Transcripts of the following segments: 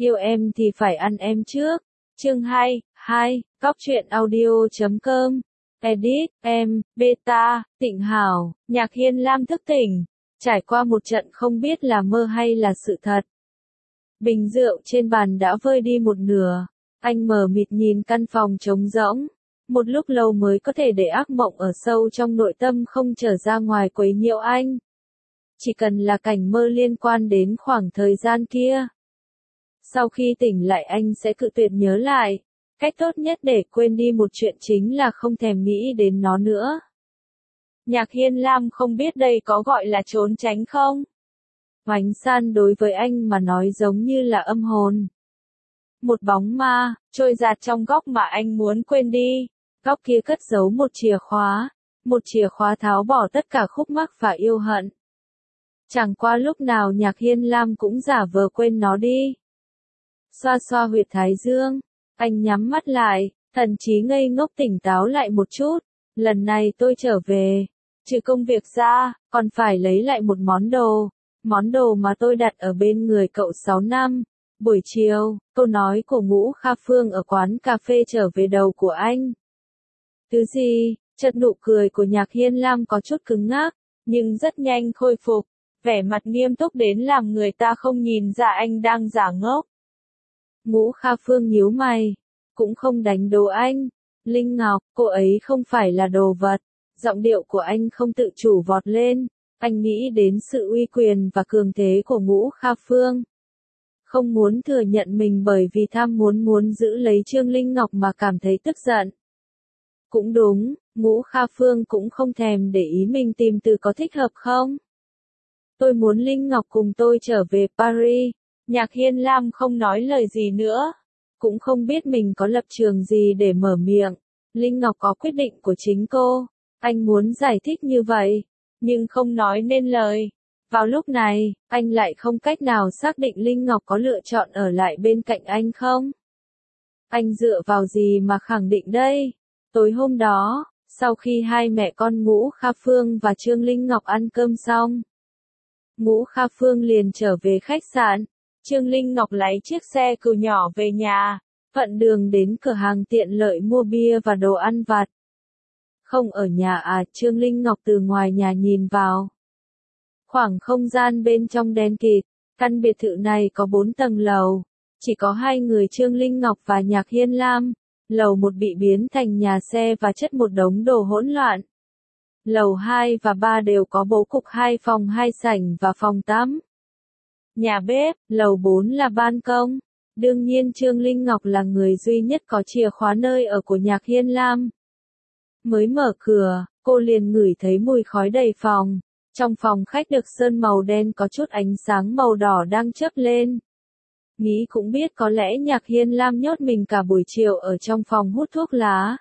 Yêu em thì phải ăn em trước. Chương 2, Cóc truyện audio.com. Edit, em, Beta, Tịnh Hảo, Nhạc Hiên Lam thức tỉnh. Trải qua một trận không biết là mơ hay là sự thật. Bình rượu trên bàn đã vơi đi một nửa. Anh mờ mịt nhìn căn phòng trống rỗng. Một lúc lâu mới có thể để ác mộng ở sâu trong nội tâm không trở ra ngoài quấy nhiễu anh. Chỉ cần là cảnh mơ liên quan đến khoảng thời gian kia. Sau khi tỉnh lại anh sẽ cự tuyệt nhớ lại. Cách tốt nhất để quên đi một chuyện chính là không thèm nghĩ đến nó nữa. Nhạc Hiên Lam không biết đây có gọi là trốn tránh không? Hoánh San đối với anh mà nói giống như là âm hồn. Một bóng ma, trôi dạt trong góc mà anh muốn quên đi. Góc kia cất giấu một chìa khóa tháo bỏ tất cả khúc mắc và yêu hận. Chẳng qua lúc nào Nhạc Hiên Lam cũng giả vờ quên nó đi. Xoa xoa huyệt thái dương, anh nhắm mắt lại, thần trí ngây ngốc tỉnh táo lại một chút. Lần này tôi trở về, trừ công việc ra, còn phải lấy lại một món đồ mà tôi đặt ở bên người cậu 6 năm. Buổi chiều, câu nói của Ngũ Kha Phương ở quán cà phê trở về đầu của anh. Thứ gì? Chợt nụ cười của Nhạc Hiên Lam có chút cứng ngắc, nhưng rất nhanh khôi phục, vẻ mặt nghiêm túc đến làm người ta không nhìn ra anh đang giả ngốc. Ngũ Kha Phương nhíu mày, cũng không đánh đố anh. Linh Ngọc, cô ấy không phải là đồ vật. Giọng điệu của anh không tự chủ vọt lên, anh nghĩ đến sự uy quyền và cường thế của Ngũ Kha Phương. Không muốn thừa nhận mình bởi vì tham muốn giữ lấy Trương Linh Ngọc mà cảm thấy tức giận. Cũng đúng, Ngũ Kha Phương cũng không thèm để ý mình tìm từ có thích hợp không. Tôi muốn Linh Ngọc cùng tôi trở về Paris. Nhạc Hiên Lam không nói lời gì nữa. Cũng không biết mình có lập trường gì để mở miệng. Linh Ngọc có quyết định của chính cô. Anh muốn giải thích như vậy, nhưng không nói nên lời. Vào lúc này, anh lại không cách nào xác định Linh Ngọc có lựa chọn ở lại bên cạnh anh không. Anh dựa vào gì mà khẳng định đây? Tối hôm đó, sau khi hai mẹ con Ngũ Kha Phương và Trương Linh Ngọc ăn cơm xong, Ngũ Kha Phương liền trở về khách sạn. Trương Linh Ngọc lấy chiếc xe cừu nhỏ về nhà, thuận đường đến cửa hàng tiện lợi mua bia và đồ ăn vặt. Không ở nhà à? Trương Linh Ngọc từ ngoài nhà nhìn vào. Khoảng không gian bên trong đen kịt, căn biệt thự này có 4 tầng lầu. Chỉ có hai người Trương Linh Ngọc và Nhạc Hiên Lam. Lầu 1 bị biến thành nhà xe và chất một đống đồ hỗn loạn. Lầu 2 và 3 đều có bố cục 2 phòng 2 sảnh và phòng tắm. Nhà bếp, lầu 4 là ban công. Đương nhiên Trương Linh Ngọc là người duy nhất có chìa khóa nơi ở của Nhạc Hiên Lam. Mới mở cửa, cô liền ngửi thấy mùi khói đầy phòng. Trong phòng khách được sơn màu đen có chút ánh sáng màu đỏ đang chớp lên. Nghĩ cũng biết có lẽ Nhạc Hiên Lam nhốt mình cả buổi chiều ở trong phòng hút thuốc lá.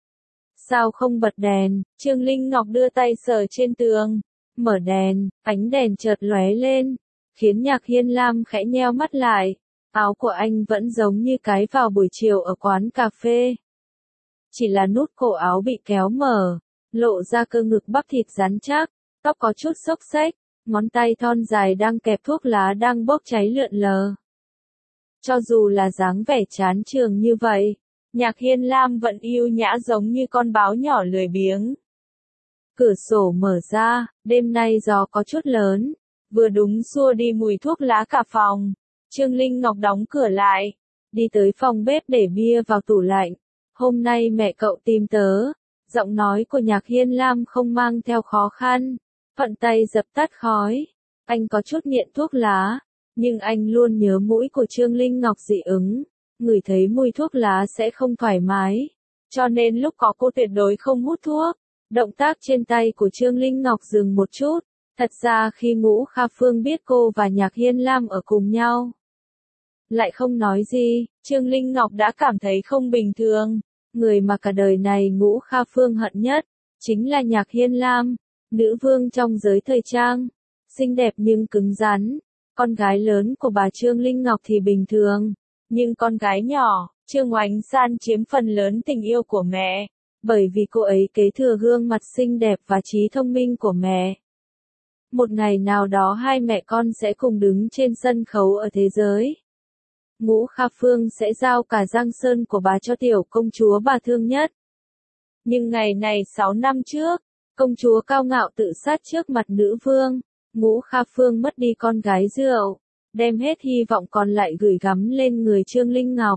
Sao không bật đèn? Trương Linh Ngọc đưa tay sờ trên tường. Mở đèn, ánh đèn chợt lóe lên, khiến Nhạc Hiên Lam khẽ nheo mắt lại. Áo của anh vẫn giống như cái vào buổi chiều ở quán cà phê. Chỉ là nút cổ áo bị kéo mở, lộ ra cơ ngực bắp thịt rắn chắc, tóc có chút xốc xếch, ngón tay thon dài đang kẹp thuốc lá đang bốc cháy lượn lờ. Cho dù là dáng vẻ chán chường như vậy, Nhạc Hiên Lam vẫn yêu nhã giống như con báo nhỏ lười biếng. Cửa sổ mở ra, đêm nay gió có chút lớn, vừa đúng xua đi mùi thuốc lá cả phòng. Trương Linh Ngọc đóng cửa lại, đi tới phòng bếp để bia vào tủ lạnh. Hôm nay mẹ cậu tìm tớ. Giọng nói của Nhạc Hiên Lam không mang theo khó khăn, thuận tay dập tắt khói. Anh có chút nghiện thuốc lá, nhưng anh luôn nhớ mũi của Trương Linh Ngọc dị ứng, ngửi thấy mùi thuốc lá sẽ không thoải mái, cho nên lúc có cô tuyệt đối không hút thuốc. Động tác trên tay của Trương Linh Ngọc dừng một chút, thật ra khi Ngũ Kha Phương biết cô và Nhạc Hiên Lam ở cùng nhau, lại không nói gì. Trương Linh Ngọc đã cảm thấy không bình thường. Người mà cả đời này Ngũ Kha Phương hận nhất, chính là Nhạc Hiên Lam, nữ vương trong giới thời trang, xinh đẹp nhưng cứng rắn. Con gái lớn của bà Trương Linh Ngọc thì bình thường, nhưng con gái nhỏ, Trương Oánh San chiếm phần lớn tình yêu của mẹ, bởi vì cô ấy kế thừa gương mặt xinh đẹp và trí thông minh của mẹ. Một ngày nào đó hai mẹ con sẽ cùng đứng trên sân khấu ở thế giới. Ngũ Kha Phương sẽ giao cả Giang Sơn của bà cho tiểu công chúa bà thương nhất. Nhưng ngày này 6 năm trước, công chúa cao ngạo tự sát trước mặt nữ vương, Ngũ Kha Phương mất đi con gái rượu, đem hết hy vọng còn lại gửi gắm lên người Trương Linh Ngọc.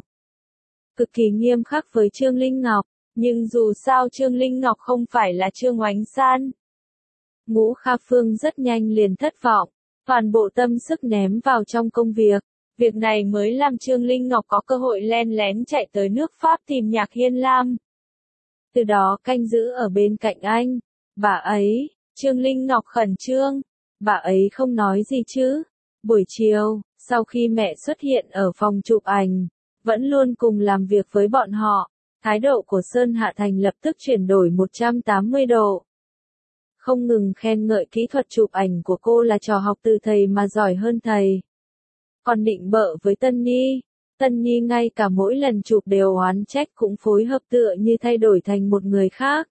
Cực kỳ nghiêm khắc với Trương Linh Ngọc, nhưng dù sao Trương Linh Ngọc không phải là Trương Oánh San. Ngũ Kha Phương rất nhanh liền thất vọng, toàn bộ tâm sức ném vào trong công việc. Việc này mới làm Trương Linh Ngọc có cơ hội len lén chạy tới nước Pháp tìm Nhạc Hiên Lam. Từ đó canh giữ ở bên cạnh anh. Bà ấy, Trương Linh Ngọc khẩn trương. Bà ấy không nói gì chứ. Buổi chiều, sau khi mẹ xuất hiện ở phòng chụp ảnh, vẫn luôn cùng làm việc với bọn họ, thái độ của Sơn Hạ Thành lập tức chuyển đổi 180 độ. Không ngừng khen ngợi kỹ thuật chụp ảnh của cô là trò học từ thầy mà giỏi hơn thầy. Còn định bợ với Tân Nhi ngay cả mỗi lần chụp đều oán trách cũng phối hợp tựa như thay đổi thành một người khác.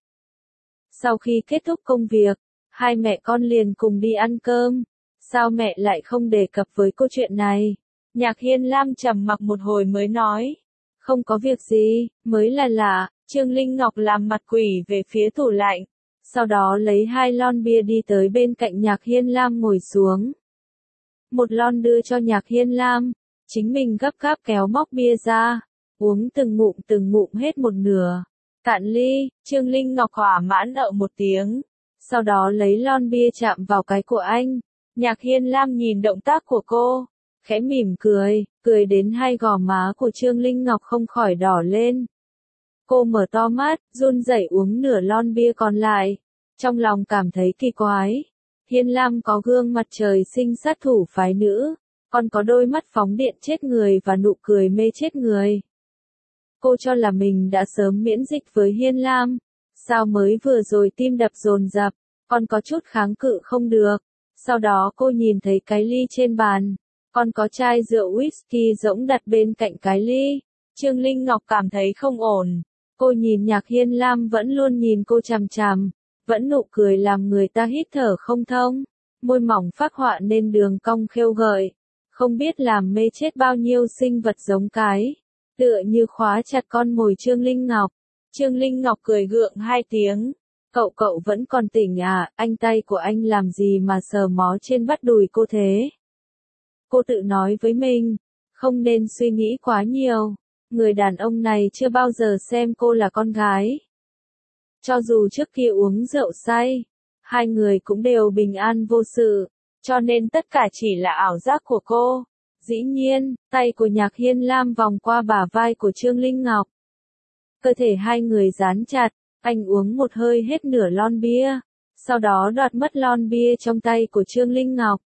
Sau khi kết thúc công việc, hai mẹ con liền cùng đi ăn cơm. Sao mẹ lại không đề cập với cô chuyện này? Nhạc Hiên Lam trầm mặc một hồi mới nói. Không có việc gì, mới là lạ. Trương Linh Ngọc làm mặt quỷ về phía tủ lạnh. Sau đó lấy 2 lon bia đi tới bên cạnh Nhạc Hiên Lam ngồi xuống. Một lon đưa cho Nhạc Hiên Lam, chính mình gấp gáp kéo móc bia ra, uống từng ngụm hết một nửa. Cạn ly, Trương Linh Ngọc hỏa mãn ợ một tiếng, sau đó lấy lon bia chạm vào cái của anh. Nhạc Hiên Lam nhìn động tác của cô, khẽ mỉm cười đến hai gò má của Trương Linh Ngọc không khỏi đỏ lên. Cô mở to mắt, run rẩy uống nửa lon bia còn lại, trong lòng cảm thấy kỳ quái. Hiên Lam có gương mặt trời sinh sát thủ phái nữ, còn có đôi mắt phóng điện chết người và nụ cười mê chết người. Cô cho là mình đã sớm miễn dịch với Hiên Lam, sao mới vừa rồi tim đập dồn dập, còn có chút kháng cự không được. Sau đó cô nhìn thấy cái ly trên bàn, còn có chai rượu whisky rỗng đặt bên cạnh cái ly. Trương Linh Ngọc cảm thấy không ổn. Cô nhìn Nhạc Hiên Lam vẫn luôn nhìn cô chằm chằm, vẫn nụ cười làm người ta hít thở không thông, môi mỏng phác họa nên đường cong khêu gợi, không biết làm mê chết bao nhiêu sinh vật giống cái, tựa như khóa chặt con mồi Trương Linh Ngọc. Trương Linh Ngọc cười gượng 2 tiếng, cậu vẫn còn tỉnh à, anh tay của anh làm gì mà sờ mó trên bắp đùi cô thế? Cô tự nói với mình, không nên suy nghĩ quá nhiều, người đàn ông này chưa bao giờ xem cô là con gái. Cho dù trước kia uống rượu say, hai người cũng đều bình an vô sự, cho nên tất cả chỉ là ảo giác của cô. Dĩ nhiên, tay của Nhạc Hiên Lam vòng qua bả vai của Trương Linh Ngọc. Cơ thể hai người dán chặt, anh uống một hơi hết nửa lon bia, sau đó đoạt mất lon bia trong tay của Trương Linh Ngọc.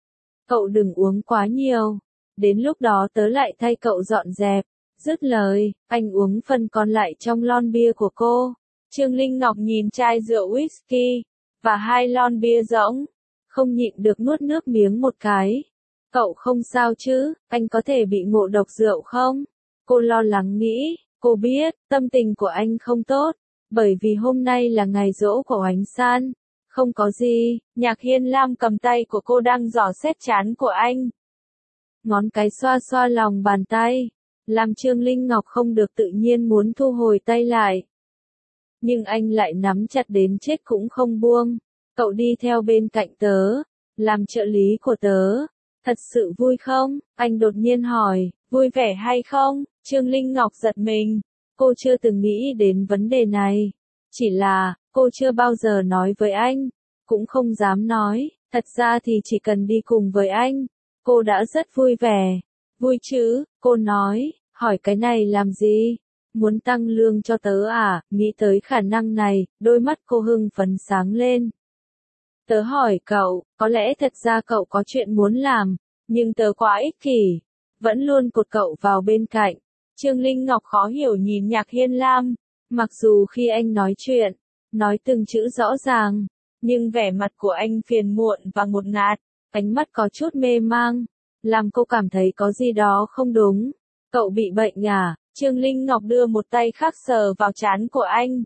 Cậu đừng uống quá nhiều, đến lúc đó tớ lại thay cậu dọn dẹp. Dứt lời, anh uống phần còn lại trong lon bia của cô. Trương Linh Ngọc nhìn chai rượu whisky, và 2 lon bia rỗng, không nhịn được nuốt nước miếng một cái. Cậu không sao chứ, anh có thể bị ngộ độc rượu không? Cô lo lắng nghĩ, cô biết, tâm tình của anh không tốt, bởi vì hôm nay là ngày giỗ của Oánh San. Không có gì, Nhạc Hiên Lam cầm tay của cô đang dò xét trán của anh. Ngón cái xoa xoa lòng bàn tay, làm Trương Linh Ngọc không được tự nhiên muốn thu hồi tay lại. Nhưng anh lại nắm chặt đến chết cũng không buông. Cậu đi theo bên cạnh tớ, làm trợ lý của tớ. Thật sự vui không? Anh đột nhiên hỏi, vui vẻ hay không? Trương Linh Ngọc giật mình. Cô chưa từng nghĩ đến vấn đề này. Chỉ là, cô chưa bao giờ nói với anh. Cũng không dám nói. Thật ra thì chỉ cần đi cùng với anh, cô đã rất vui vẻ. Vui chứ, cô nói, hỏi cái này làm gì? Muốn tăng lương cho tớ à? Nghĩ tới khả năng này, đôi mắt cô hưng phấn sáng lên. Tớ hỏi cậu, có lẽ thật ra cậu có chuyện muốn làm, nhưng tớ quá ích kỷ, vẫn luôn cột cậu vào bên cạnh. Trương Linh Ngọc khó hiểu nhìn Nhạc Hiên Lam, mặc dù khi anh nói chuyện, nói từng chữ rõ ràng, nhưng vẻ mặt của anh phiền muộn và ngột ngạt, ánh mắt có chút mê mang, làm cô cảm thấy có gì đó không đúng. Cậu bị bệnh à? Trương Linh Ngọc đưa một tay khác sờ vào trán của anh.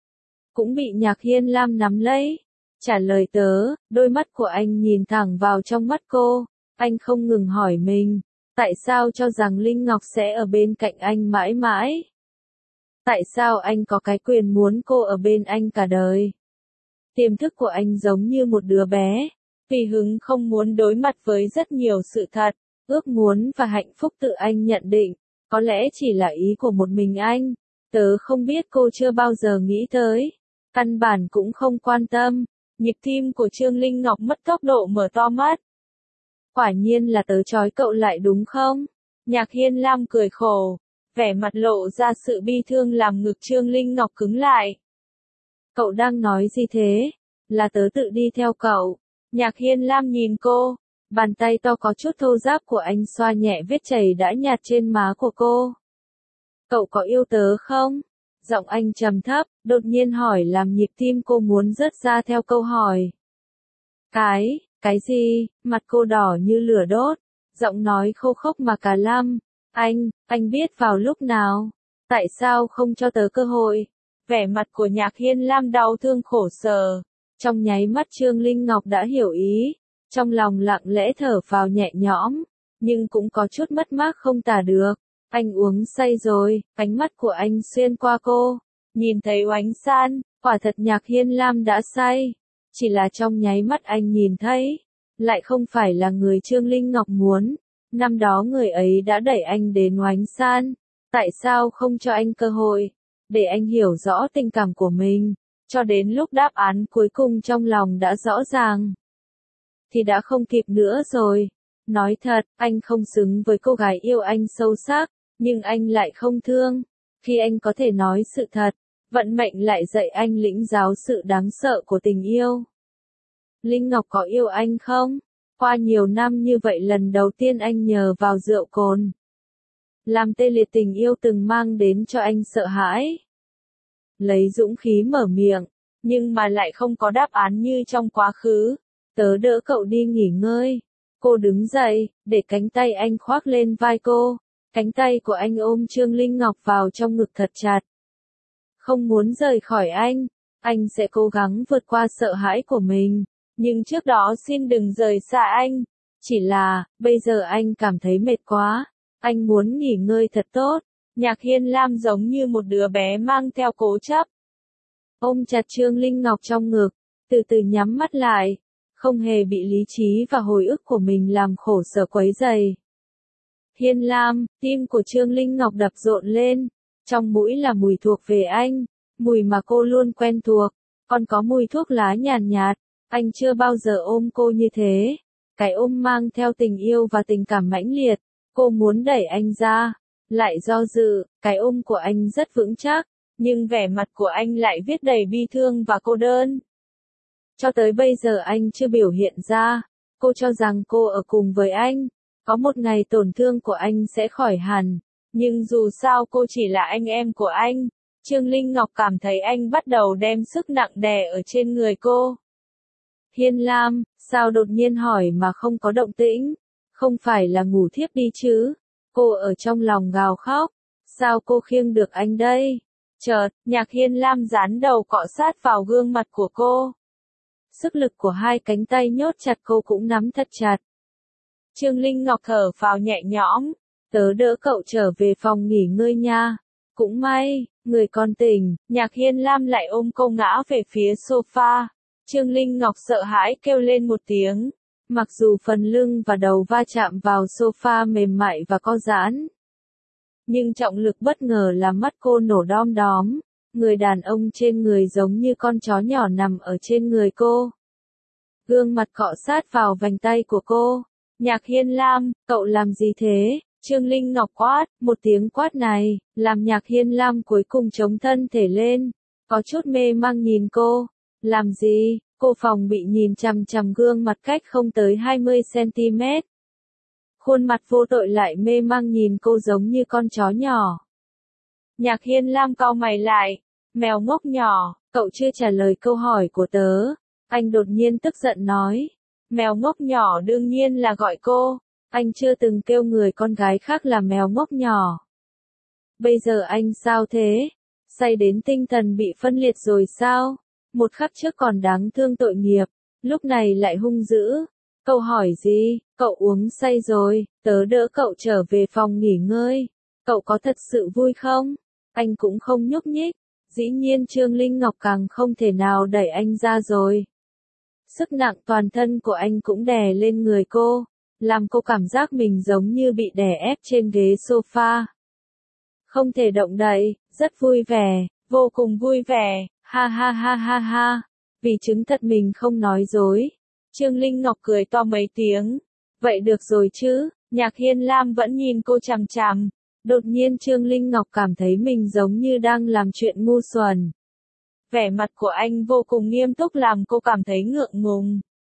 Cũng bị Nhạc Hiên Lam nắm lấy. Trả lời tớ, đôi mắt của anh nhìn thẳng vào trong mắt cô. Anh không ngừng hỏi mình, Tại sao cho rằng Linh Ngọc sẽ ở bên cạnh anh mãi mãi? Tại sao anh có cái quyền muốn cô ở bên anh cả đời? Tiềm thức của anh giống như một đứa bé, tùy hứng không muốn đối mặt với rất nhiều sự thật, ước muốn và hạnh phúc tự anh nhận định, có lẽ chỉ là ý của một mình anh. Tớ không biết, cô chưa bao giờ nghĩ tới, căn bản cũng không quan tâm. Nhịp tim của Trương Linh Ngọc mất tốc độ, mở to mắt. Quả nhiên là tớ trói cậu lại đúng không? Nhạc Hiên Lam cười khổ, vẻ mặt lộ ra sự bi thương làm ngực Trương Linh Ngọc cứng lại. Cậu đang nói gì thế? Là tớ tự đi theo cậu. Nhạc Hiên Lam nhìn cô, bàn tay to có chút thô ráp của anh xoa nhẹ vết chảy đã nhạt trên má của cô. Cậu có yêu tớ không? Giọng anh trầm thấp, đột nhiên hỏi làm nhịp tim cô muốn rớt ra theo câu hỏi. Cái gì? Mặt cô đỏ như lửa đốt, giọng nói khô khốc mà cả lăm. Anh biết vào lúc nào? Tại sao không cho tớ cơ hội? Vẻ mặt của Nhạc Hiên Lam đau thương khổ sở. Trong nháy mắt Trương Linh Ngọc đã hiểu ý, trong lòng lặng lẽ thở phào nhẹ nhõm, nhưng cũng có chút mất mát không tả được. Anh uống say rồi, ánh mắt của anh xuyên qua cô, nhìn thấy oánh san, quả thật Nhạc Hiên Lam đã say. Chỉ là trong nháy mắt anh nhìn thấy, lại không phải là người Trương Linh Ngọc muốn. Năm đó người ấy đã đẩy anh đến oánh san, tại sao không cho anh cơ hội, để anh hiểu rõ tình cảm của mình, cho đến lúc đáp án cuối cùng trong lòng đã rõ ràng, thì đã không kịp nữa rồi. Nói thật, anh không xứng với cô gái yêu anh sâu sắc, nhưng anh lại không thương. Khi anh có thể nói sự thật, vận mệnh lại dạy anh lĩnh giáo sự đáng sợ của tình yêu. Linh Ngọc có yêu anh không? Qua nhiều năm như vậy lần đầu tiên anh nhờ vào rượu cồn, làm tê liệt tình yêu từng mang đến cho anh sợ hãi. Lấy dũng khí mở miệng, nhưng mà lại không có đáp án như trong quá khứ. Tớ đỡ cậu đi nghỉ ngơi. Cô đứng dậy, để cánh tay anh khoác lên vai cô. Cánh tay của anh ôm Trương Linh Ngọc vào trong ngực thật chặt. Không muốn rời khỏi anh sẽ cố gắng vượt qua sợ hãi của mình. Nhưng trước đó xin đừng rời xa anh. Chỉ là, bây giờ anh cảm thấy mệt quá. Anh muốn nghỉ ngơi thật tốt. Nhạc Hiên Lam giống như một đứa bé mang theo cố chấp. Ôm chặt Trương Linh Ngọc trong ngực, từ từ nhắm mắt lại, không hề bị lý trí và hồi ức của mình làm khổ sở quấy rầy. Hiên Lam, tim của Trương Linh Ngọc đập rộn lên, trong mũi là mùi thuộc về anh, mùi mà cô luôn quen thuộc, còn có mùi thuốc lá nhàn nhạt. Anh chưa bao giờ ôm cô như thế, cái ôm mang theo tình yêu và tình cảm mãnh liệt. Cô muốn đẩy anh ra, lại do dự, cái ôm của anh rất vững chắc, nhưng vẻ mặt của anh lại viết đầy bi thương và cô đơn. Cho tới bây giờ anh chưa biểu hiện ra, cô cho rằng cô ở cùng với anh, có một ngày tổn thương của anh sẽ khỏi hẳn, nhưng dù sao cô chỉ là anh em của anh. Trương Linh Ngọc cảm thấy anh bắt đầu đem sức nặng đè ở trên người cô. Hiên Lam, sao đột nhiên hỏi mà không có động tĩnh? Không phải là ngủ thiếp đi chứ? Cô ở trong lòng gào khóc. Sao cô khiêng được anh đây? Chợt, Nhạc Hiên Lam dán đầu cọ sát vào gương mặt của cô. Sức lực của hai cánh tay nhốt chặt cô cũng nắm thật chặt. Trương Linh Ngọc thở phào nhẹ nhõm. Tớ đỡ cậu trở về phòng nghỉ ngơi nha. Cũng may, người còn tỉnh. Nhạc Hiên Lam lại ôm cô ngã về phía sofa. Trương Linh Ngọc sợ hãi kêu lên một tiếng. Mặc dù phần lưng và đầu va chạm vào sofa mềm mại và co giãn, nhưng trọng lực bất ngờ làm mắt cô nổ đom đóm. Người đàn ông trên người giống như con chó nhỏ nằm ở trên người cô. Gương mặt cọ sát vào vành tay của cô. Nhạc Hiên Lam, cậu làm gì thế? Trương Linh Ngọc quát, một tiếng quát này, làm Nhạc Hiên Lam cuối cùng chống thân thể lên. Có chút mê mang nhìn cô. Làm gì? Cô phòng bị nhìn chằm chằm gương mặt cách không tới 20 cm. Khuôn mặt vô tội lại mê mang nhìn cô giống như con chó nhỏ. Nhạc Hiên Lam cau mày lại. Mèo ngốc nhỏ, cậu chưa trả lời câu hỏi của tớ. Anh đột nhiên tức giận nói. Mèo ngốc nhỏ đương nhiên là gọi cô. Anh chưa từng kêu người con gái khác là mèo ngốc nhỏ. Bây giờ anh sao thế? Say đến tinh thần bị phân liệt rồi sao? Một khắc trước còn đáng thương tội nghiệp, lúc này lại hung dữ. Cậu hỏi gì, cậu uống say rồi, tớ đỡ cậu trở về phòng nghỉ ngơi. Cậu có thật sự vui không? Anh cũng không nhúc nhích. Dĩ nhiên Trương Linh Ngọc càng không thể nào đẩy anh ra rồi. Sức nặng toàn thân của anh cũng đè lên người cô, làm cô cảm giác mình giống như bị đè ép trên ghế sofa. Không thể động đậy, rất vui vẻ, vô cùng vui vẻ, ha ha ha ha ha. Vì chứng thật mình không nói dối, Trương Linh Ngọc cười to mấy tiếng. Vậy được rồi chứ, Nhạc Hiên Lam vẫn nhìn cô chằm chằm. Đột nhiên Trương Linh Ngọc cảm thấy mình giống như đang làm chuyện ngu xuẩn. Vẻ mặt của anh vô cùng nghiêm túc làm cô cảm thấy ngượng ngùng.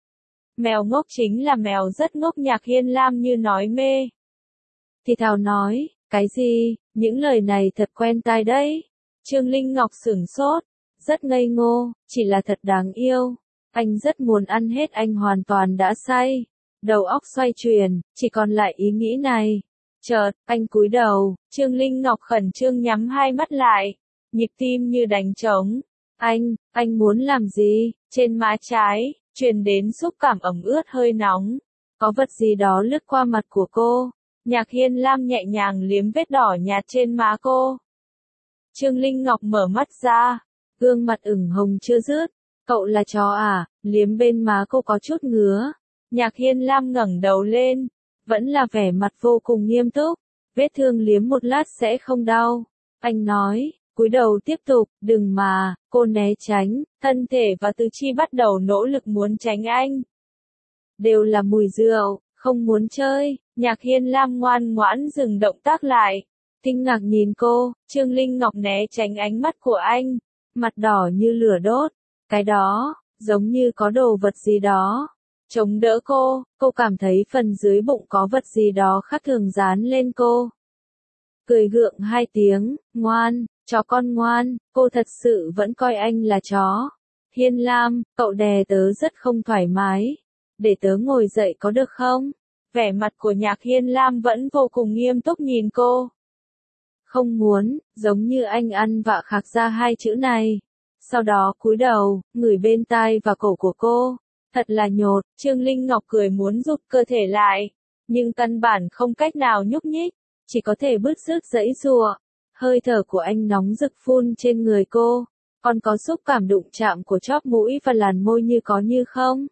Mèo ngốc chính là mèo rất ngốc, Nhạc Hiên Lam như nói mê. Thì thào nói, cái gì, những lời này thật quen tai đấy. Trương Linh Ngọc sửng sốt, rất ngây ngô, chỉ là thật đáng yêu. Anh rất muốn ăn hết, anh hoàn toàn đã say. Đầu óc xoay chuyển, chỉ còn lại ý nghĩ này. Chợt, anh cúi đầu, Trương Linh Ngọc khẩn trương nhắm hai mắt lại. Nhịp tim như đánh trống. Anh muốn làm gì? Trên má trái, truyền đến xúc cảm ẩm ướt hơi nóng. Có vật gì đó lướt qua mặt của cô. Nhạc Hiên Lam nhẹ nhàng liếm vết đỏ nhạt trên má cô. Trương Linh Ngọc mở mắt ra, gương mặt ửng hồng chưa dứt. Cậu là chó à? Liếm bên má cô có chút ngứa. Nhạc Hiên Lam ngẩng đầu lên, vẫn là vẻ mặt vô cùng nghiêm túc. Vết thương liếm một lát sẽ không đau. Anh nói, cúi đầu tiếp tục, đừng mà, cô né tránh, thân thể và tứ chi bắt đầu nỗ lực muốn tránh anh. Đều là mùi rượu, không muốn chơi. Nhạc Hiên Lam ngoan ngoãn dừng động tác lại. Kinh ngạc nhìn cô, Trương Linh Ngọc né tránh ánh mắt của anh. Mặt đỏ như lửa đốt. Cái đó, giống như có đồ vật gì đó. Chống đỡ cô cảm thấy phần dưới bụng có vật gì đó khác thường dán lên cô. Cười gượng hai tiếng, ngoan, chó con ngoan, cô thật sự vẫn coi anh là chó. Hiên Lam, cậu đè tớ rất không thoải mái. Để tớ ngồi dậy có được không? Vẻ mặt của Nhạc Hiên Lam vẫn vô cùng nghiêm túc nhìn cô. Không muốn, giống như anh ăn vạ khạc ra hai chữ này. Sau đó cúi đầu, ngửi bên tai và cổ của cô. Thật là nhột, Trương Linh Ngọc cười muốn rụt cơ thể lại. Nhưng căn bản không cách nào nhúc nhích. Chỉ có thể bứt rứt giãy giụa. Hơi thở của anh nóng rực phun trên người cô. Còn có xúc cảm đụng chạm của chóp mũi và làn môi như có như không.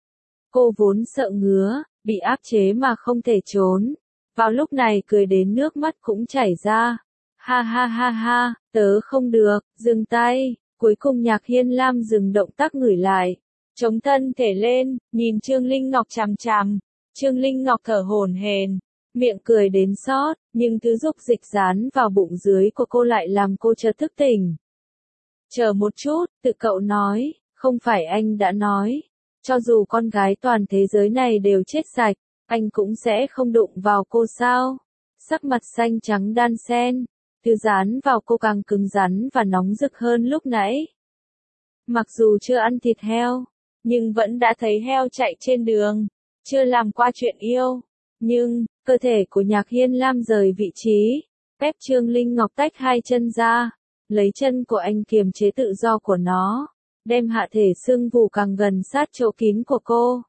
Cô vốn sợ ngứa, bị áp chế mà không thể trốn. Vào lúc này cười đến nước mắt cũng chảy ra. Ha ha ha ha, tớ không được, dừng tay. Cuối cùng Nhạc Hiên Lam dừng động tác ngửi lại. Chống thân thể lên, nhìn Trương Linh Ngọc chằm chằm. Trương Linh Ngọc thở hổn hển, miệng cười đến xót, nhưng thứ dục dịch dán vào bụng dưới của cô lại làm cô chợt thức tỉnh. Chờ một chút, tự cậu nói, không phải anh đã nói. Cho dù con gái toàn thế giới này đều chết sạch, anh cũng sẽ không đụng vào cô sao? Sắc mặt xanh trắng đan xen, thứ dán vào cô càng cứng rắn và nóng rực hơn lúc nãy. Mặc dù chưa ăn thịt heo, nhưng vẫn đã thấy heo chạy trên đường, chưa làm qua chuyện yêu. Nhưng, cơ thể của Nhạc Hiên Lam rời vị trí, ép Trương Linh Ngọc tách hai chân ra, lấy chân của anh kiềm chế tự do của nó, đem hạ thể xương vù càng gần sát chỗ kín của cô.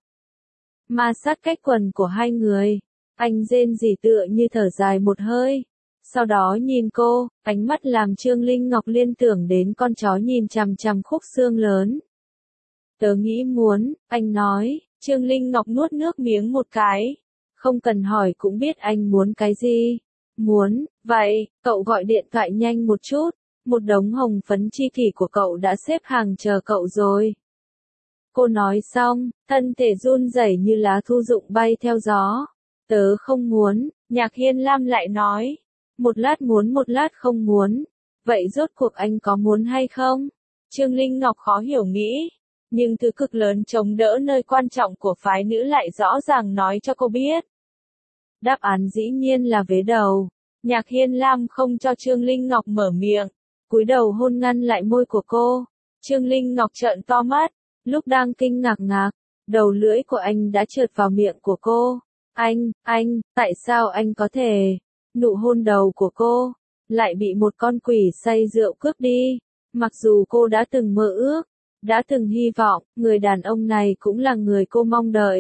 Ma sát cách quần của hai người, anh rên rỉ tựa như thở dài một hơi. Sau đó nhìn cô, ánh mắt làm Trương Linh Ngọc liên tưởng đến con chó nhìn chằm chằm khúc xương lớn. Tớ nghĩ muốn, anh nói. Trương Linh Ngọc nuốt nước miếng một cái. Không cần hỏi cũng biết anh muốn cái gì. Muốn, vậy, cậu gọi điện thoại nhanh một chút. Một đống hồng phấn chi kỷ của cậu đã xếp hàng chờ cậu rồi. Cô nói xong, thân thể run rẩy như lá thu rụng bay theo gió. Tớ không muốn, Nhạc Hiên Lam lại nói. Một lát muốn một lát không muốn. Vậy rốt cuộc anh có muốn hay không? Trương Linh Ngọc khó hiểu nghĩ. Nhưng thứ cực lớn chống đỡ nơi quan trọng của phái nữ lại rõ ràng nói cho cô biết. Đáp án dĩ nhiên là vế đầu. Nhạc Hiên Lam không cho Trương Linh Ngọc mở miệng. Cúi đầu hôn ngăn lại môi của cô. Trương Linh Ngọc trợn to mắt. Lúc đang kinh ngạc, đầu lưỡi của anh đã trượt vào miệng của cô. Anh, tại sao anh có thể? Nụ hôn đầu của cô, lại bị một con quỷ say rượu cướp đi. Mặc dù cô đã từng mơ ước, đã từng hy vọng, người đàn ông này cũng là người cô mong đợi.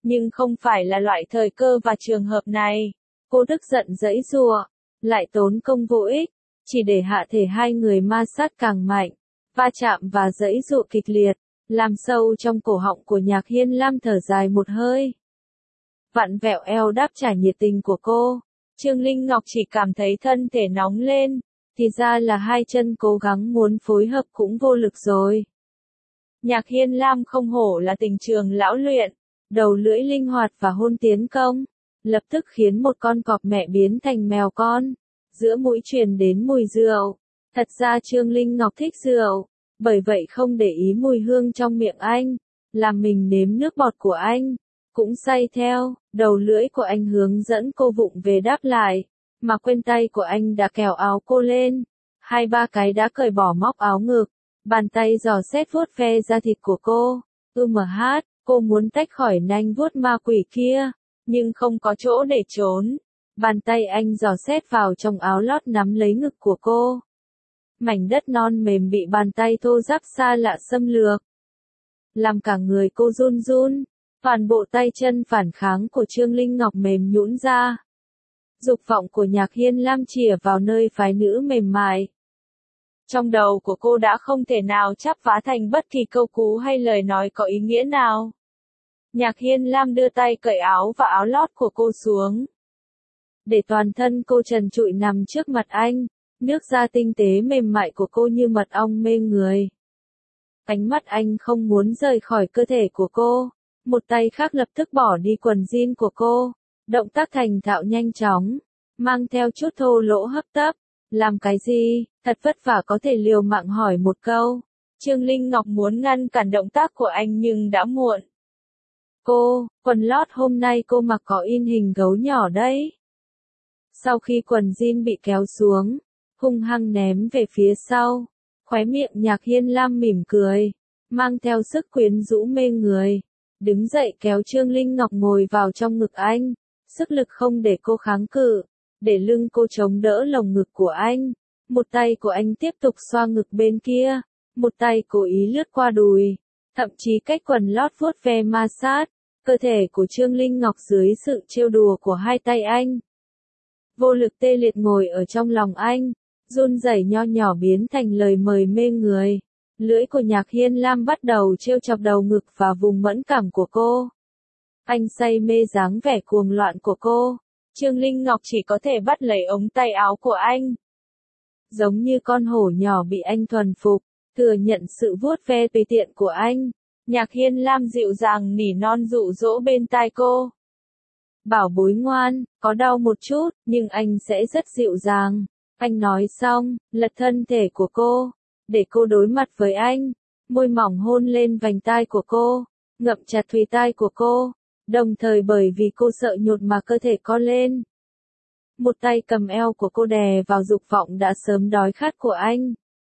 nhưng không phải là loại thời cơ và trường hợp này. Cô tức giận giãy giụa, lại tốn công vô ích, chỉ để hạ thể hai người ma sát càng mạnh, va chạm và giãy giụa kịch liệt, làm sâu trong cổ họng của Nhạc Hiên Lam thở dài một hơi. Vặn vẹo eo đáp trả nhiệt tình của cô, Trương Linh Ngọc chỉ cảm thấy thân thể nóng lên, thì ra là hai chân cố gắng muốn phối hợp cũng vô lực rồi. Nhạc Hiên Lam không hổ là tình trường lão luyện, đầu lưỡi linh hoạt và hôn tiến công, lập tức khiến một con cọp mẹ biến thành mèo con, giữa mũi truyền đến mùi rượu. Thật ra Trương Linh Ngọc thích rượu, bởi vậy không để ý mùi hương trong miệng anh, làm mình nếm nước bọt của anh, cũng say theo, đầu lưỡi của anh hướng dẫn cô vụng về đáp lại, mà quên tay của anh đã kéo áo cô lên, hai ba cái đã cởi bỏ móc áo ngực, bàn tay dò xét vuốt ve da thịt của cô, cô muốn tách khỏi nanh vuốt ma quỷ kia, nhưng không có chỗ để trốn, bàn tay anh dò xét vào trong áo lót nắm lấy ngực của cô. Mảnh đất non mềm bị bàn tay thô ráp xa lạ xâm lược, làm cả người cô run run, toàn bộ tay chân phản kháng của Trương Linh Ngọc mềm nhũn ra. Dục vọng của Nhạc Hiên Lam chìa vào nơi phái nữ mềm mại. Trong đầu của cô đã không thể nào chắp vá thành bất kỳ câu cú hay lời nói có ý nghĩa nào. Nhạc Hiên Lam đưa tay cởi áo và áo lót của cô xuống, để toàn thân cô trần trụi nằm trước mặt anh, nước da tinh tế mềm mại của cô như mật ong mê người. Ánh mắt anh không muốn rời khỏi cơ thể của cô, một tay khác lập tức bỏ đi quần jean của cô, động tác thành thạo nhanh chóng, mang theo chút thô lỗ hấp tấp. Làm cái gì, thật vất vả có thể liều mạng hỏi một câu. Trương Linh Ngọc muốn ngăn cản động tác của anh nhưng đã muộn. Quần lót hôm nay cô mặc có in hình gấu nhỏ đấy. Sau khi quần jean bị kéo xuống, hung hăng ném về phía sau, khóe miệng Nhạc Hiên Lam mỉm cười, mang theo sức quyến rũ mê người, đứng dậy kéo Trương Linh Ngọc ngồi vào trong ngực anh, sức lực không để cô kháng cự, để lưng cô chống đỡ lồng ngực của anh, một tay của anh tiếp tục xoa ngực bên kia, một tay cố ý lướt qua đùi, thậm chí cách quần lót vuốt ve ma sát, cơ thể của Trương Linh Ngọc dưới sự trêu đùa của hai tay anh. Vô lực tê liệt ngồi ở trong lòng anh, run rẩy nho nhỏ biến thành lời mời mê người. Lưỡi của Nhạc Hiên Lam bắt đầu trêu chọc đầu ngực và vùng mẫn cảm của cô. Anh say mê dáng vẻ cuồng loạn của cô. Trương Linh Ngọc chỉ có thể bắt lấy ống tay áo của anh. Giống như con hổ nhỏ bị anh thuần phục, thừa nhận sự vuốt ve tùy tiện của anh. Nhạc Hiên Lam dịu dàng nỉ non dụ dỗ bên tai cô. Bảo bối ngoan, có đau một chút, nhưng anh sẽ rất dịu dàng. Anh nói xong, lật thân thể của cô, để cô đối mặt với anh. Môi mỏng hôn lên vành tai của cô, ngậm chặt thùy tai của cô, đồng thời bởi vì cô sợ nhột mà cơ thể co lên. Một tay cầm eo của cô đè vào dục vọng đã sớm đói khát của anh.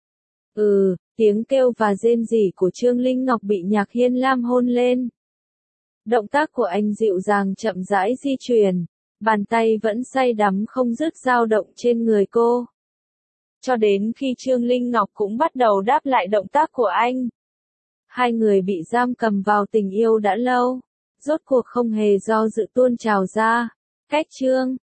Tiếng kêu và rên rỉ của Trương Linh Ngọc bị Nhạc Hiên Lam hôn lên. Động tác của anh dịu dàng chậm rãi di chuyển, bàn tay vẫn say đắm không dứt dao động trên người cô. Cho đến khi Trương Linh Ngọc cũng bắt đầu đáp lại động tác của anh. Hai người bị giam cầm vào tình yêu đã lâu, rốt cuộc không hề do dự tuôn trào ra. Cách chương